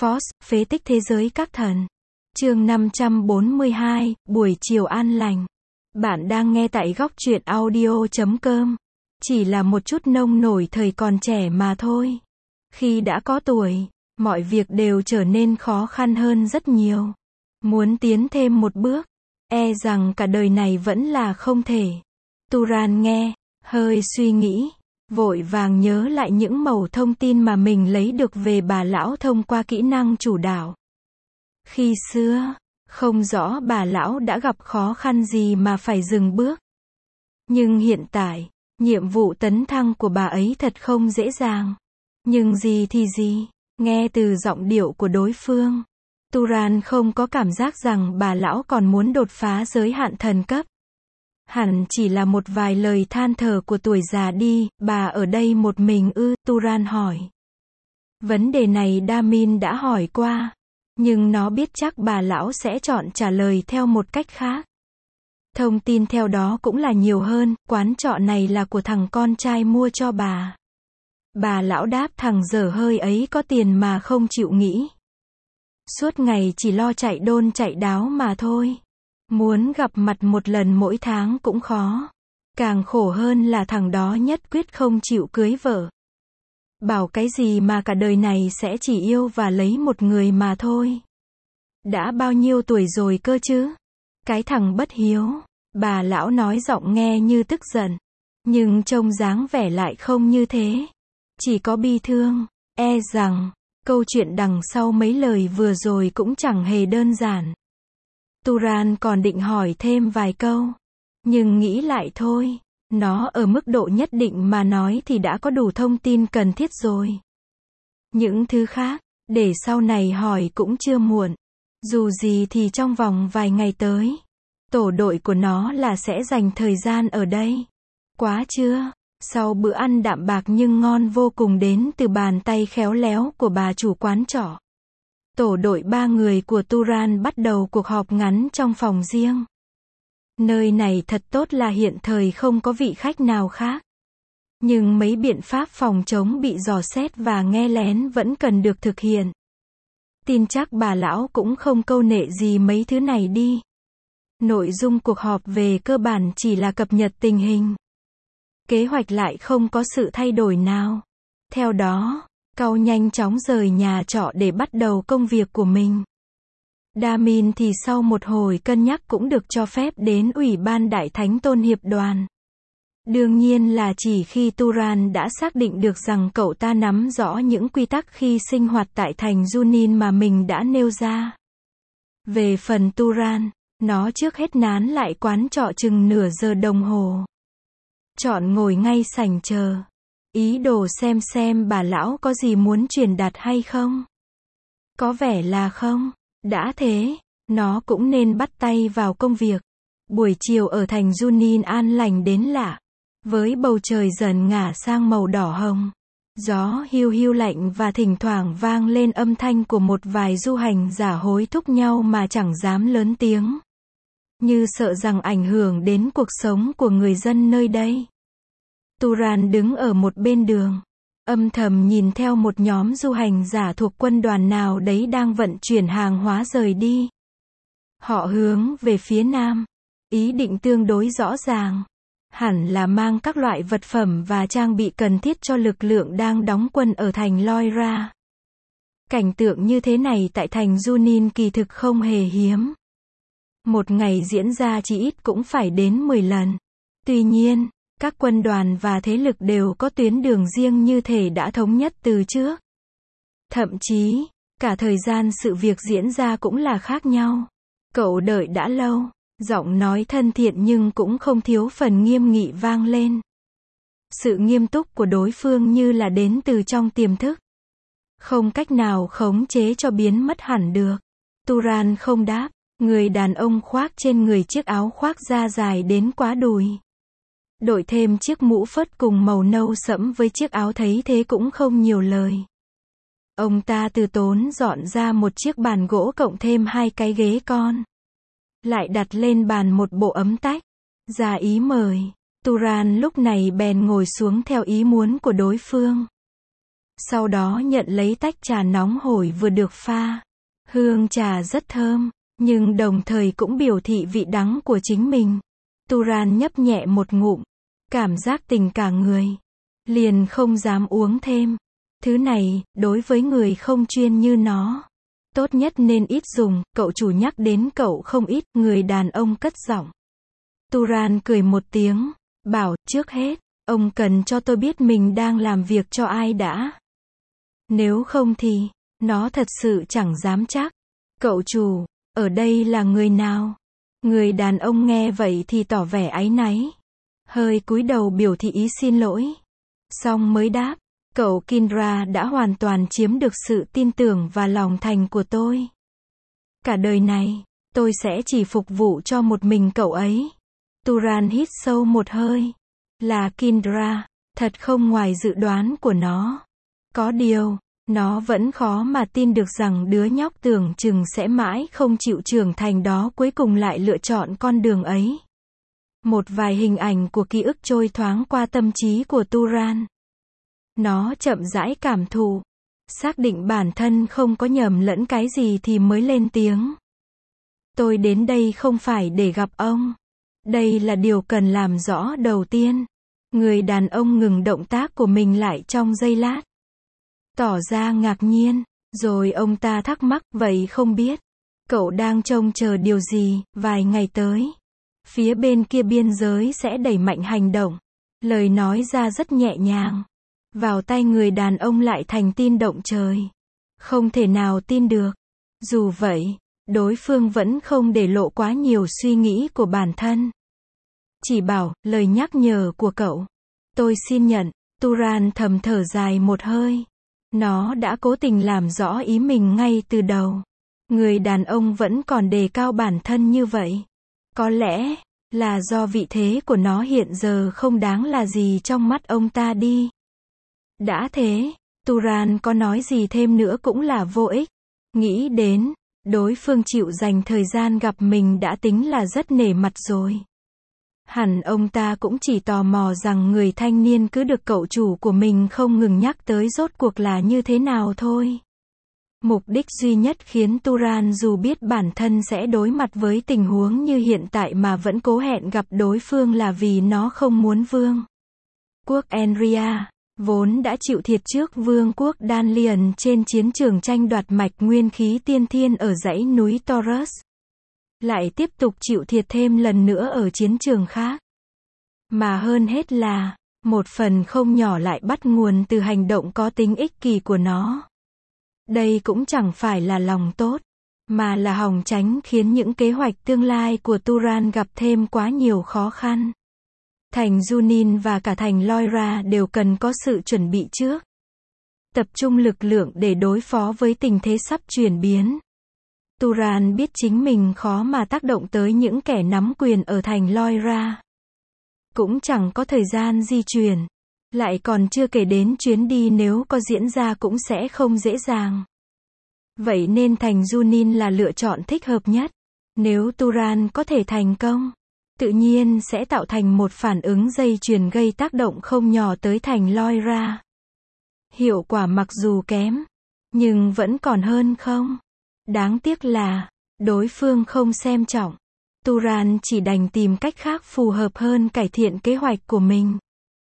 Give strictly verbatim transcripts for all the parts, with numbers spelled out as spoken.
Force, phế tích thế giới các thần. Chương năm trăm bốn mươi hai, buổi chiều an lành. Bạn đang nghe tại góc truyện audio chấm com. Chỉ là một chút nông nổi thời còn trẻ mà thôi. Khi đã có tuổi, mọi việc đều trở nên khó khăn hơn rất nhiều. Muốn tiến thêm một bước, e rằng cả đời này vẫn là không thể. Turan nghe, hơi suy nghĩ, vội vàng nhớ lại những mẩu thông tin mà mình lấy được về bà lão thông qua kỹ năng chủ đạo. Khi xưa, không rõ bà lão đã gặp khó khăn gì mà phải dừng bước. Nhưng hiện tại, nhiệm vụ tấn thăng của bà ấy thật không dễ dàng. Nhưng gì thì gì, nghe từ giọng điệu của đối phương, Turan không có cảm giác rằng bà lão còn muốn đột phá giới hạn thần cấp. Hẳn chỉ là một vài lời than thở của tuổi già đi, bà ở đây một mình ư, Turan hỏi. Vấn đề này Damin đã hỏi qua, nhưng nó biết chắc bà lão sẽ chọn trả lời theo một cách khác. Thông tin theo đó cũng là nhiều hơn, quán trọ này là của thằng con trai mua cho bà. Bà lão đáp thằng dở hơi ấy có tiền mà không chịu nghĩ. Suốt ngày chỉ lo chạy đôn chạy đáo mà thôi. Muốn gặp mặt một lần mỗi tháng cũng khó. Càng khổ hơn là thằng đó nhất quyết không chịu cưới vợ. Bảo cái gì mà cả đời này sẽ chỉ yêu và lấy một người mà thôi. Đã bao nhiêu tuổi rồi cơ chứ? Cái thằng bất hiếu. Bà lão nói giọng nghe như tức giận. Nhưng trông dáng vẻ lại không như thế. Chỉ có bi thương. E rằng, câu chuyện đằng sau mấy lời vừa rồi cũng chẳng hề đơn giản. Turan còn định hỏi thêm vài câu. Nhưng nghĩ lại thôi. Nó ở mức độ nhất định mà nói thì đã có đủ thông tin cần thiết rồi. Những thứ khác, để sau này hỏi cũng chưa muộn. Dù gì thì trong vòng vài ngày tới, tổ đội của nó là sẽ dành thời gian ở đây. Quá chưa? Sau bữa ăn đạm bạc nhưng ngon vô cùng đến từ bàn tay khéo léo của bà chủ quán trọ, tổ đội ba người của Turan bắt đầu cuộc họp ngắn trong phòng riêng. Nơi này thật tốt là hiện thời không có vị khách nào khác. Nhưng mấy biện pháp phòng chống bị dò xét và nghe lén vẫn cần được thực hiện. Tin chắc bà lão cũng không câu nệ gì mấy thứ này đi. Nội dung cuộc họp về cơ bản chỉ là cập nhật tình hình. Kế hoạch lại không có sự thay đổi nào. Theo đó, Cau nhanh chóng rời nhà trọ để bắt đầu công việc của mình. Damin thì sau một hồi cân nhắc cũng được cho phép đến Ủy ban Đại Thánh Tôn Hiệp đoàn. Đương nhiên là chỉ khi Turan đã xác định được rằng cậu ta nắm rõ những quy tắc khi sinh hoạt tại thành Junin mà mình đã nêu ra. Về phần Turan, nó trước hết nán lại quán trọ chừng nửa giờ đồng hồ. Chọn ngồi ngay sảnh chờ. Ý đồ xem xem bà lão có gì muốn truyền đạt hay không. Có vẻ là không. Đã thế, nó cũng nên bắt tay vào công việc. Buổi chiều ở thành Junin an lành đến lạ. Với bầu trời dần ngả sang màu đỏ hồng. Gió hiu hiu lạnh và thỉnh thoảng vang lên âm thanh của một vài du hành giả hối thúc nhau mà chẳng dám lớn tiếng. Như sợ rằng ảnh hưởng đến cuộc sống của người dân nơi đây. Turan đứng ở một bên đường, âm thầm nhìn theo một nhóm du hành giả thuộc quân đoàn nào đấy đang vận chuyển hàng hóa rời đi. Họ hướng về phía nam, ý định tương đối rõ ràng. Hẳn là mang các loại vật phẩm và trang bị cần thiết cho lực lượng đang đóng quân ở thành Loira. Cảnh tượng như thế này tại thành Junin kỳ thực không hề hiếm. Một ngày diễn ra chỉ ít cũng phải đến mười lần. Tuy nhiên, các quân đoàn và thế lực đều có tuyến đường riêng như thể đã thống nhất từ trước. Thậm chí, cả thời gian sự việc diễn ra cũng là khác nhau. Cậu đợi đã lâu, giọng nói thân thiện nhưng cũng không thiếu phần nghiêm nghị vang lên. Sự nghiêm túc của đối phương như là đến từ trong tiềm thức. Không cách nào khống chế cho biến mất hẳn được. Turan không đáp, người đàn ông khoác trên người chiếc áo khoác da dài đến quá đùi. Đội thêm chiếc mũ phớt cùng màu nâu sẫm với chiếc áo thấy thế cũng không nhiều lời. Ông ta từ tốn dọn ra một chiếc bàn gỗ cộng thêm hai cái ghế con. Lại đặt lên bàn một bộ ấm tách. Ra ý mời. Turan lúc này bèn ngồi xuống theo ý muốn của đối phương. Sau đó nhận lấy tách trà nóng hổi vừa được pha. Hương trà rất thơm, nhưng đồng thời cũng biểu thị vị đắng của chính mình. Turan nhấp nhẹ một ngụm, cảm giác tỉnh cả người. Liền không dám uống thêm. Thứ này, đối với người không chuyên như nó, tốt nhất nên ít dùng, cậu chủ nhắc đến cậu không ít, người đàn ông cất giọng. Turan cười một tiếng, bảo, trước hết, ông cần cho tôi biết mình đang làm việc cho ai đã. Nếu không thì, nó thật sự chẳng dám chắc. Cậu chủ, ở đây là người nào? Người đàn ông nghe vậy thì tỏ vẻ áy náy. Hơi cúi đầu biểu thị ý xin lỗi. Xong mới đáp, cậu Kindra đã hoàn toàn chiếm được sự tin tưởng và lòng thành của tôi. Cả đời này, tôi sẽ chỉ phục vụ cho một mình cậu ấy. Turan hít sâu một hơi. Là Kindra, thật không ngoài dự đoán của nó. Có điều, nó vẫn khó mà tin được rằng đứa nhóc tưởng chừng sẽ mãi không chịu trưởng thành đó cuối cùng lại lựa chọn con đường ấy. Một vài hình ảnh của ký ức trôi thoáng qua tâm trí của Turan. Nó chậm rãi cảm thụ, xác định bản thân không có nhầm lẫn cái gì thì mới lên tiếng. Tôi đến đây không phải để gặp ông. Đây là điều cần làm rõ đầu tiên. Người đàn ông ngừng động tác của mình lại trong giây lát. Tỏ ra ngạc nhiên, rồi ông ta thắc mắc, vậy không biết, cậu đang trông chờ điều gì, vài ngày tới. Phía bên kia biên giới sẽ đẩy mạnh hành động. Lời nói ra rất nhẹ nhàng. Vào tay người đàn ông lại thành tin động trời. Không thể nào tin được. Dù vậy, đối phương vẫn không để lộ quá nhiều suy nghĩ của bản thân. Chỉ bảo, lời nhắc nhở của cậu. Tôi xin nhận, Turan thầm thở dài một hơi. Nó đã cố tình làm rõ ý mình ngay từ đầu. Người đàn ông vẫn còn đề cao bản thân như vậy. Có lẽ, là do vị thế của nó hiện giờ không đáng là gì trong mắt ông ta đi. Đã thế, Turan có nói gì thêm nữa cũng là vô ích. Nghĩ đến, đối phương chịu dành thời gian gặp mình đã tính là rất nể mặt rồi. Hẳn ông ta cũng chỉ tò mò rằng người thanh niên cứ được cậu chủ của mình không ngừng nhắc tới rốt cuộc là như thế nào thôi. Mục đích duy nhất khiến Turan dù biết bản thân sẽ đối mặt với tình huống như hiện tại mà vẫn cố hẹn gặp đối phương là vì nó không muốn vương quốc Enria, vốn đã chịu thiệt trước vương quốc Danlian trên chiến trường tranh đoạt mạch nguyên khí tiên thiên ở dãy núi Taurus. Lại tiếp tục chịu thiệt thêm lần nữa ở chiến trường khác. Mà hơn hết là, một phần không nhỏ lại bắt nguồn từ hành động có tính ích kỷ của nó. Đây cũng chẳng phải là lòng tốt, mà là hòng tránh khiến những kế hoạch tương lai của Turan gặp thêm quá nhiều khó khăn. Thành Junin và cả thành Loira đều cần có sự chuẩn bị trước. Tập trung lực lượng để đối phó với tình thế sắp chuyển biến. Turan biết chính mình khó mà tác động tới những kẻ nắm quyền ở thành Loira. Cũng chẳng có thời gian di chuyển. Lại còn chưa kể đến chuyến đi nếu có diễn ra cũng sẽ không dễ dàng. Vậy nên thành Junin là lựa chọn thích hợp nhất. Nếu Turan có thể thành công, tự nhiên sẽ tạo thành một phản ứng dây chuyền gây tác động không nhỏ tới thành Loira. Hiệu quả mặc dù kém, nhưng vẫn còn hơn không. Đáng tiếc là, đối phương không xem trọng. Turan chỉ đành tìm cách khác phù hợp hơn cải thiện kế hoạch của mình.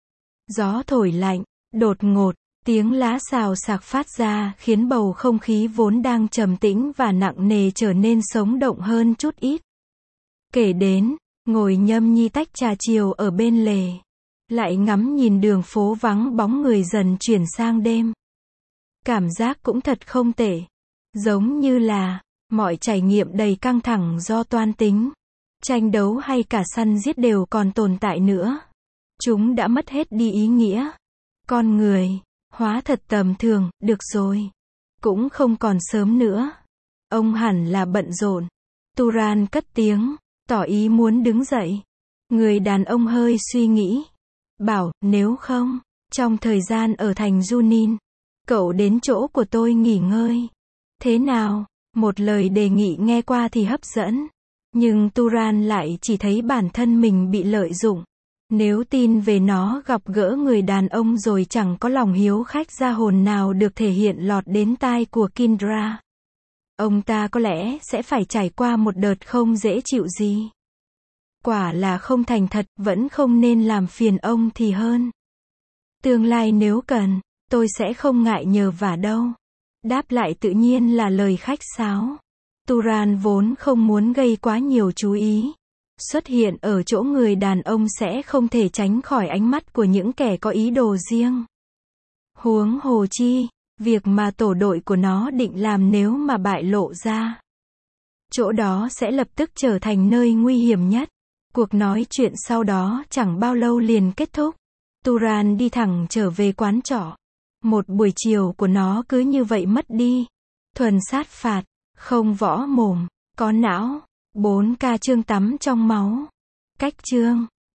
Gió thổi lạnh, đột ngột, tiếng lá xào xạc phát ra khiến bầu không khí vốn đang trầm tĩnh và nặng nề trở nên sống động hơn chút ít. Kể đến, ngồi nhâm nhi tách trà chiều ở bên lề. Lại ngắm nhìn đường phố vắng bóng người dần chuyển sang đêm. Cảm giác cũng thật không tệ. Giống như là, mọi trải nghiệm đầy căng thẳng do toan tính, tranh đấu hay cả săn giết đều còn tồn tại nữa. Chúng đã mất hết đi ý nghĩa. Con người, hóa thật tầm thường, được rồi. Cũng không còn sớm nữa. Ông hẳn là bận rộn. Turan cất tiếng, tỏ ý muốn đứng dậy. Người đàn ông hơi suy nghĩ. Bảo, nếu không, trong thời gian ở thành Junin, cậu đến chỗ của tôi nghỉ ngơi. Thế nào? Một lời đề nghị nghe qua thì hấp dẫn. Nhưng Turan lại chỉ thấy bản thân mình bị lợi dụng. Nếu tin về nó gặp gỡ người đàn ông rồi chẳng có lòng hiếu khách ra hồn nào được thể hiện lọt đến tai của Kindra. Ông ta có lẽ sẽ phải trải qua một đợt không dễ chịu gì. Quả là không thành thật, vẫn không nên làm phiền ông thì hơn. Tương lai nếu cần, tôi sẽ không ngại nhờ vả đâu. Đáp lại tự nhiên là lời khách sáo. Turan vốn không muốn gây quá nhiều chú ý. Xuất hiện ở chỗ người đàn ông sẽ không thể tránh khỏi ánh mắt của những kẻ có ý đồ riêng. Huống hồ chi, việc mà tổ đội của nó định làm nếu mà bại lộ ra, chỗ đó sẽ lập tức trở thành nơi nguy hiểm nhất. Cuộc nói chuyện sau đó chẳng bao lâu liền kết thúc. Turan đi thẳng trở về quán trọ. Một buổi chiều của nó cứ như vậy mất đi. Thuần sát phạt, không võ mồm, có não. bốn K chương tắm trong máu. Cách chương